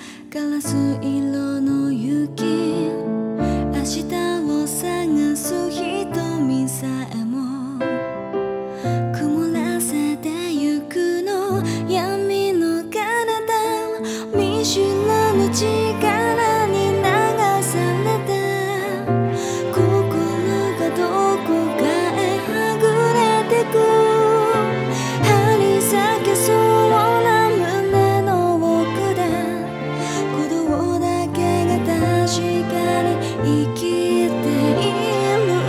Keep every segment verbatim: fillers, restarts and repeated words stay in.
ガラス色の雪、明日を探す瞳さえも曇らせてゆくの、闇の彼方見知らぬ力に流されて、心がどこかへはぐれてく、張り裂けそうな胸の奥で鼓動だけが確かに生きている。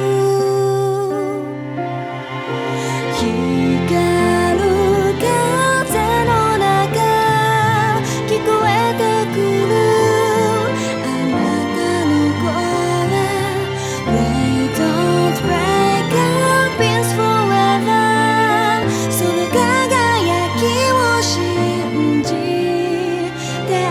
光る風の中聞こえてくるあなたの声 They don't break up is forever その輝きを信じて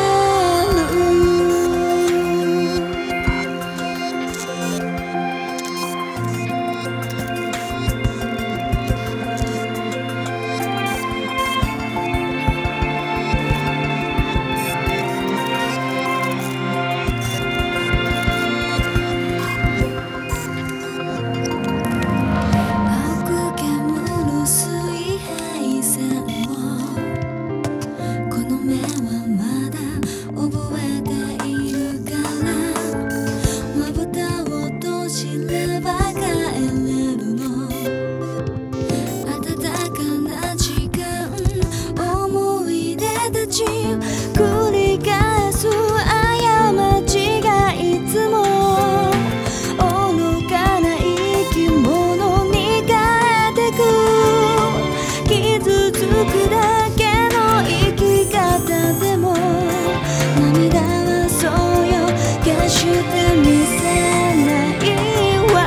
繰り返す過ちがいつも愚かな生き物に変えてく、傷つくだけの生き方でも涙はそうよ決して見せないわ。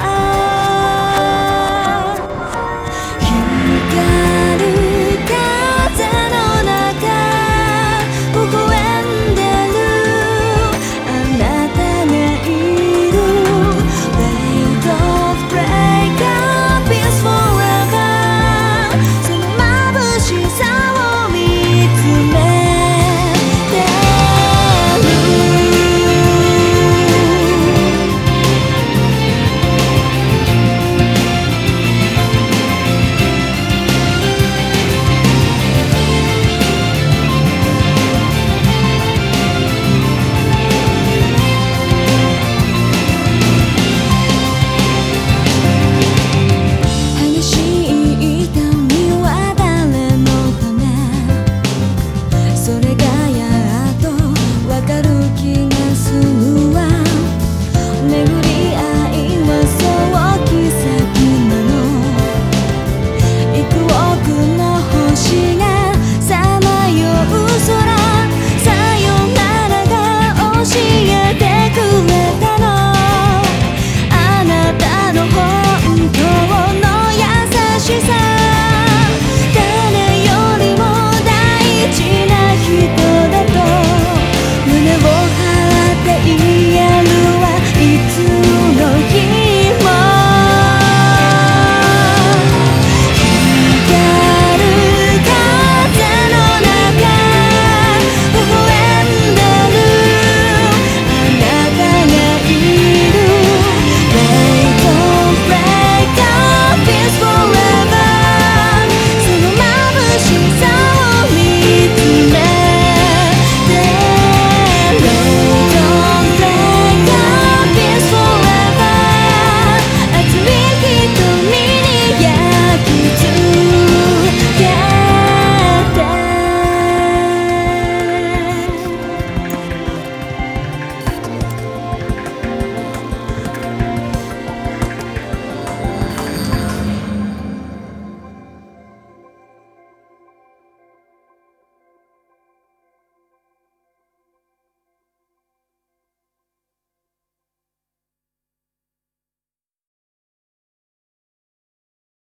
光る風の中微笑んでるあなたがいる They don't break up is forever その眩しさを見つめてる。激しい痛みは誰のため、それがやっとわかる気がするわ。巡り合いはそう奇跡なの、幾億の星がさまよう空、さよならが教え